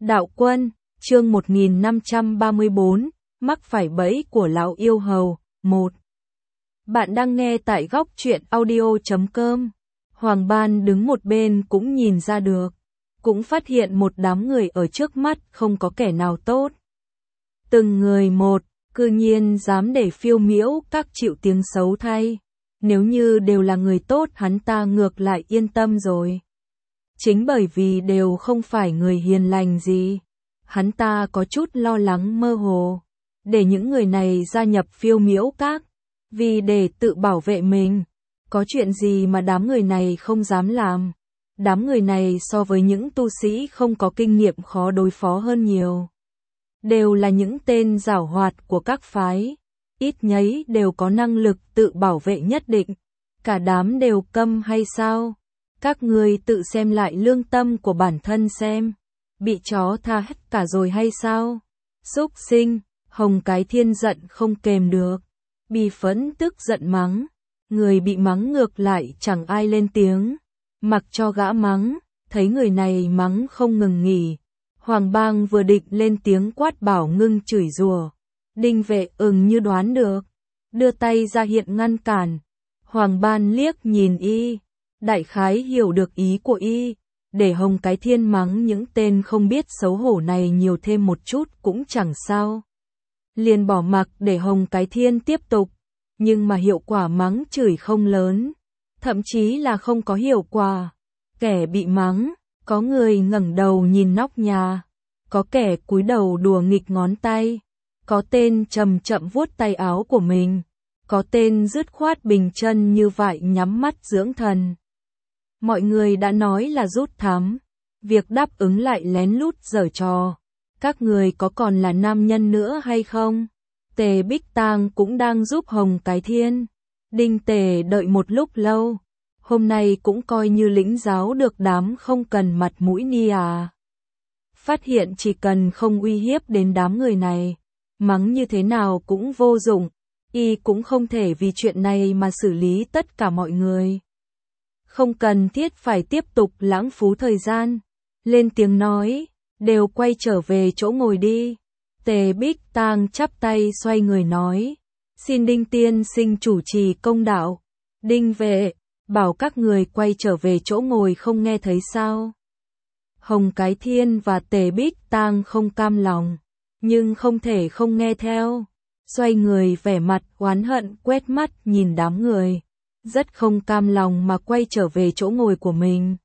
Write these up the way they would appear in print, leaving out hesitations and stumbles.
Đạo Quân, chương 1534, mắc phải bẫy của lão yêu hầu, 1. Bạn đang nghe tại góc truyện audio.com. Hoàng Ban đứng một bên cũng nhìn ra được, cũng phát hiện một đám người ở trước mắt không có kẻ nào tốt. Từng người một, cư nhiên dám để phiêu miễu các chịu tiếng xấu thay. Nếu như đều là người tốt hắn ta ngược lại yên tâm rồi. Chính bởi vì đều không phải người hiền lành gì, hắn ta có chút lo lắng mơ hồ, để những người này gia nhập phiêu miễu các, vì để tự bảo vệ mình. Có chuyện gì mà đám người này không dám làm? Đám người này so với những tu sĩ không có kinh nghiệm khó đối phó hơn nhiều. Đều là những tên giảo hoạt của các phái, ít nhấy đều có năng lực tự bảo vệ nhất định. Cả đám đều câm hay sao? Các người tự xem lại lương tâm của bản thân xem, bị chó tha hết cả rồi hay sao? Súc sinh, Hồng Cái Thiên giận không kềm được, bi phẫn tức giận mắng. Người bị mắng ngược lại chẳng ai lên tiếng, mặc cho gã mắng, thấy người này mắng không ngừng nghỉ. Hoàng Bang vừa định lên tiếng quát bảo ngưng chửi rủa, Đinh Vệ như đoán được, đưa tay ra hiện ngăn cản. Hoàng Ban liếc nhìn y, đại khái hiểu được ý của y, để Hồng Cái Thiên mắng những tên không biết xấu hổ này nhiều thêm một chút cũng chẳng sao. Liền bỏ mặc để Hồng Cái Thiên tiếp tục, nhưng mà hiệu quả mắng chửi không lớn, thậm chí là không có hiệu quả. Kẻ bị mắng, có người ngẩng đầu nhìn nóc nhà, có kẻ cúi đầu đùa nghịch ngón tay, có tên chậm chậm vuốt tay áo của mình, có tên dứt khoát bình chân như vậy nhắm mắt dưỡng thần. Mọi người đã nói là rút thăm, việc đáp ứng lại lén lút giở trò. Các người có còn là nam nhân nữa hay không? Tề Bích Tang cũng đang giúp Hồng Cái Thiên. Đinh Tề đợi một lúc lâu, hôm nay cũng coi như lĩnh giáo được đám không cần mặt mũi ni à. Phát hiện chỉ cần không uy hiếp đến đám người này, mắng như thế nào cũng vô dụng, y cũng không thể vì chuyện này mà xử lý tất cả mọi người. Không cần thiết phải tiếp tục lãng phí thời gian, lên tiếng nói, đều quay trở về chỗ ngồi đi. Tề Bích Tang chắp tay xoay người nói, xin Đinh tiên sinh chủ trì công đạo. Đinh Vệ, bảo các người quay trở về chỗ ngồi không nghe thấy sao? Hồng Cái Thiên và Tề Bích Tang không cam lòng, nhưng không thể không nghe theo. Xoay người vẻ mặt oán hận quét mắt nhìn đám người, rất không cam lòng mà quay trở về chỗ ngồi của mình.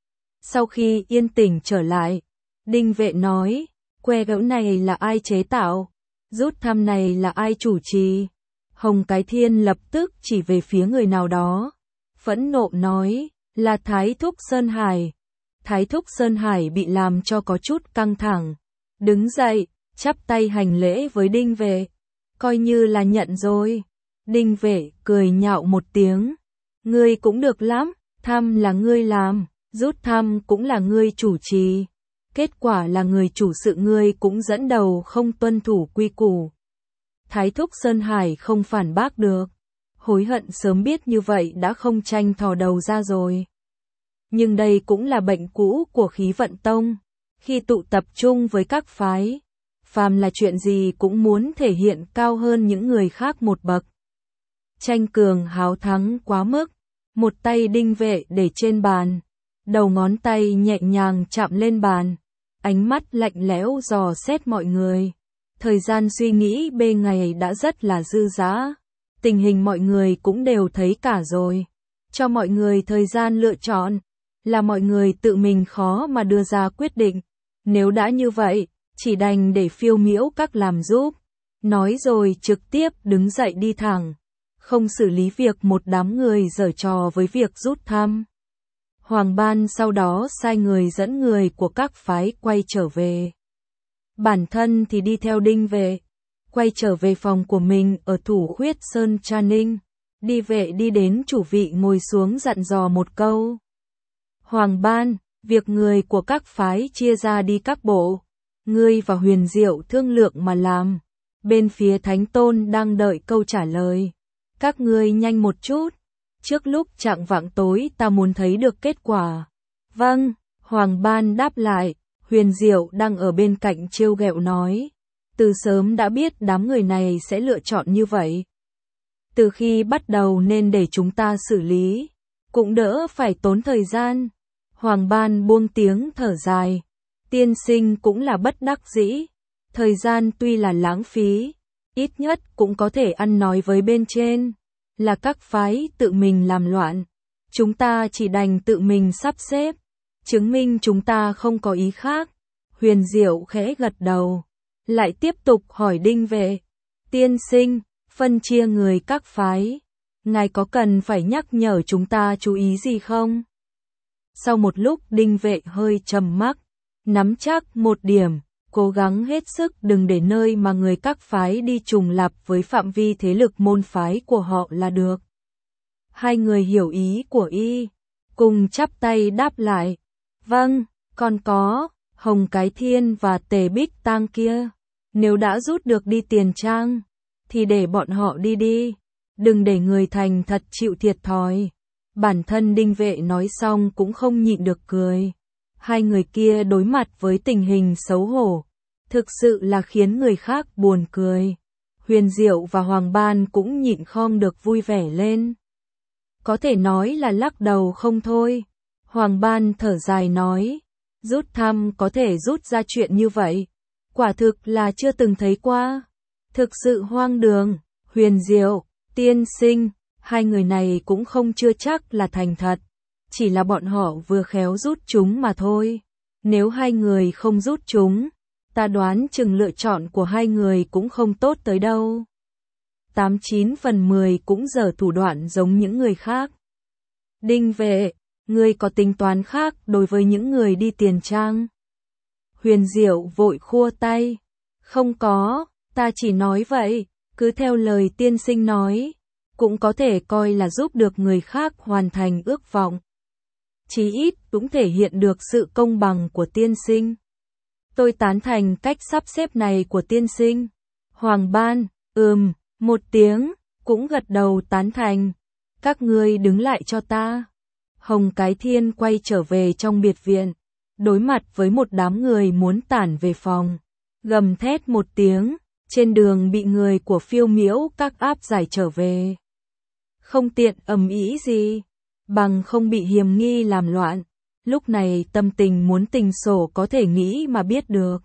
Sau khi yên tĩnh trở lại, Đinh Vệ nói, que gỗ này là ai chế tạo? Rút thăm này là ai chủ trì? Hồng Cái Thiên lập tức chỉ về phía người nào đó, phẫn nộ nói, là Thái Thúc Sơn Hải. Thái Thúc Sơn Hải bị làm cho có chút căng thẳng, đứng dậy, chắp tay hành lễ với Đinh Vệ, coi như là nhận rồi. Đinh Vệ cười nhạo một tiếng, ngươi cũng được lắm, thăm là ngươi làm, rút thăm cũng là ngươi chủ trì. Kết quả là người chủ sự ngươi cũng dẫn đầu không tuân thủ quy củ. Thái Thúc Sơn Hải không phản bác được, hối hận sớm biết như vậy đã không tranh thò đầu ra rồi. Nhưng đây cũng là bệnh cũ của Khí Vận Tông, khi tụ tập trung với các phái, phàm là chuyện gì cũng muốn thể hiện cao hơn những người khác một bậc. Tranh cường háo thắng quá mức, một tay Đinh Vệ để trên bàn, đầu ngón tay nhẹ nhàng chạm lên bàn. Ánh mắt lạnh lẽo dò xét mọi người. Thời gian suy nghĩ bê ngày đã rất là dư dả. Tình hình mọi người cũng đều thấy cả rồi. Cho mọi người thời gian lựa chọn, là mọi người tự mình khó mà đưa ra quyết định. Nếu đã như vậy, chỉ đành để phiêu miễu các làm giúp. Nói rồi trực tiếp đứng dậy đi thẳng. Không xử lý việc một đám người giở trò với việc rút thăm. Hoàng Ban sau đó sai người dẫn người của các phái quay trở về. Bản thân thì đi theo Đinh Vệ, quay trở về phòng của mình ở Thủ Khuyết Sơn Tra Ninh. Đi Vệ đi đến chủ vị ngồi xuống dặn dò một câu. Hoàng Ban, việc người của các phái chia ra đi các bộ, ngươi và Huyền Diệu thương lượng mà làm. Bên phía Thánh Tôn đang đợi câu trả lời. Các ngươi nhanh một chút. Trước lúc chạng vạng tối ta muốn thấy được kết quả. Vâng, Hoàng Ban đáp lại, Huyền Diệu đang ở bên cạnh trêu ghẹo nói. Từ sớm đã biết đám người này sẽ lựa chọn như vậy. Từ khi bắt đầu nên để chúng ta xử lý, cũng đỡ phải tốn thời gian. Hoàng Ban buông tiếng thở dài. Tiên sinh cũng là bất đắc dĩ. Thời gian tuy là lãng phí, ít nhất cũng có thể ăn nói với bên trên. Là các phái tự mình làm loạn. Chúng ta chỉ đành tự mình sắp xếp. Chứng minh chúng ta không có ý khác. Huyền Diệu khẽ gật đầu. Lại tiếp tục hỏi Đinh Vệ. Tiên sinh, phân chia người các phái. Ngài có cần phải nhắc nhở chúng ta chú ý gì không? Sau một lúc Đinh Vệ hơi trầm mặc. Nắm chắc một điểm. Cố gắng hết sức đừng để nơi mà người các phái đi trùng lặp với phạm vi thế lực môn phái của họ là được. Hai người hiểu ý của y. Cùng chắp tay đáp lại. Vâng, còn có, Hồng Cái Thiên và Tề Bích Tang kia. Nếu đã rút được đi tiền trang, thì để bọn họ đi đi. Đừng để người thành thật chịu thiệt thòi. Bản thân Đinh Vệ nói xong cũng không nhịn được cười. Hai người kia đối mặt với tình hình xấu hổ. Thực sự là khiến người khác buồn cười. Huyền Diệu và Hoàng Ban cũng nhịn không được vui vẻ lên. Có thể nói là lắc đầu không thôi. Hoàng Ban thở dài nói. Rút thăm có thể rút ra chuyện như vậy. Quả thực là chưa từng thấy qua. Thực sự hoang đường. Huyền Diệu, tiên sinh, hai người này cũng không chưa chắc là thành thật. Chỉ là bọn họ vừa khéo rút chúng mà thôi. Nếu hai người không rút chúng, ta đoán chừng lựa chọn của hai người cũng không tốt tới đâu. 89 phần 10 cũng giở thủ đoạn giống những người khác. Đinh Vệ, ngươi có tính toán khác đối với những người đi tiền trang? Huyền Diệu vội khua tay. Không có, ta chỉ nói vậy, cứ theo lời tiên sinh nói. Cũng có thể coi là giúp được người khác hoàn thành ước vọng. Chí ít cũng thể hiện được sự công bằng của tiên sinh. Tôi tán thành cách sắp xếp này của tiên sinh. Hoàng Ban, một tiếng, cũng gật đầu tán thành. Các ngươi đứng lại cho ta. Hồng Cái Thiên quay trở về trong biệt viện, đối mặt với một đám người muốn tản về phòng. Gầm thét một tiếng, trên đường bị người của Phiêu Miễu các áp giải trở về. Không tiện ầm ĩ gì, bằng không bị hiềm nghi làm loạn. Lúc này tâm tình muốn tình sổ có thể nghĩ mà biết được.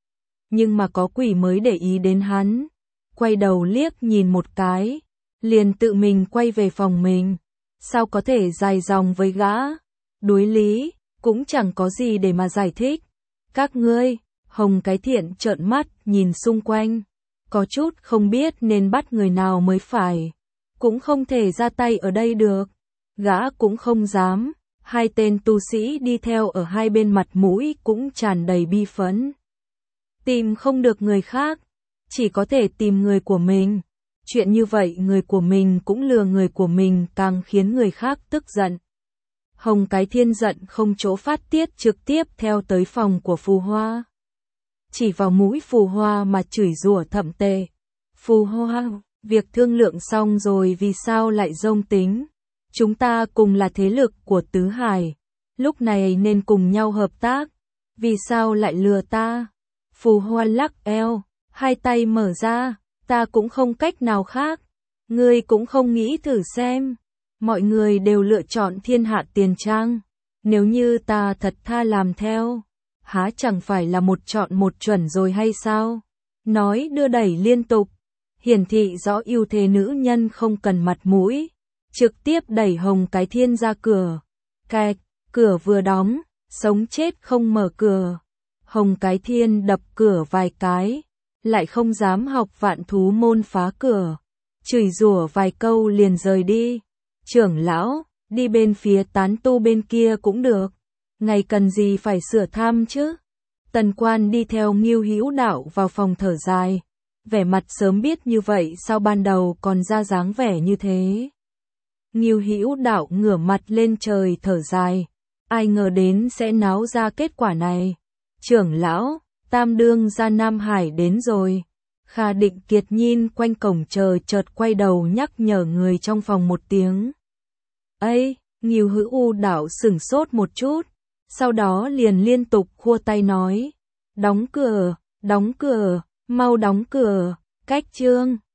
Nhưng mà có quỷ mới để ý đến hắn. Quay đầu liếc nhìn một cái, liền tự mình quay về phòng mình. Sao có thể dài dòng với gã? Đối lý, cũng chẳng có gì để mà giải thích. Các ngươi, Hồng Cái Thiện trợn mắt nhìn xung quanh. Có chút không biết nên bắt người nào mới phải. Cũng không thể ra tay ở đây được. Gã cũng không dám. Hai tên tu sĩ đi theo ở hai bên mặt mũi cũng tràn đầy bi phẫn. Tìm không được người khác, chỉ có thể tìm người của mình. Chuyện như vậy người của mình cũng lừa người của mình càng khiến người khác tức giận. Hồng Cái Thiên giận không chỗ phát tiết trực tiếp theo tới phòng của Phù Hoa. Chỉ vào mũi Phù Hoa mà chửi rủa thậm tệ. Phù Hoa, việc thương lượng xong rồi vì sao lại dông tính? Chúng ta cùng là thế lực của Tứ Hải, lúc này nên cùng nhau hợp tác. Vì sao lại lừa ta? Phù Hoa lắc eo, hai tay mở ra, ta cũng không cách nào khác. Ngươi cũng không nghĩ thử xem. Mọi người đều lựa chọn Thiên Hạ Tiền Trang. Nếu như ta thật tha làm theo, há chẳng phải là một chọn một chuẩn rồi hay sao? Nói đưa đẩy liên tục, hiển thị rõ ưu thế nữ nhân không cần mặt mũi. Trực tiếp đẩy Hồng Cái Thiên ra cửa. Kẹt, cửa vừa đóng, sống chết không mở cửa. Hồng Cái Thiên đập cửa vài cái, lại không dám học Vạn Thú môn phá cửa. Chửi rủa vài câu liền rời đi. Trưởng lão, đi bên phía tán tu bên kia cũng được. Ngày cần gì phải sửa tham chứ? Tần Quan đi theo Ngưu Hữu Đạo vào phòng thở dài. Vẻ mặt sớm biết như vậy sao ban đầu còn ra dáng vẻ như thế? Ngưu Hữu Đạo ngửa mặt lên trời thở dài. Ai ngờ đến sẽ náo ra kết quả này. Trưởng lão, Tam Đương ra Nam Hải đến rồi. Kha Định Kiệt nhìn quanh cổng chờ chợt quay đầu nhắc nhở người trong phòng một tiếng. Ây, Ngưu Hữu Đạo sửng sốt một chút. sau đó liền liên tục khua tay nói, đóng cửa, mau đóng cửa, cách chương.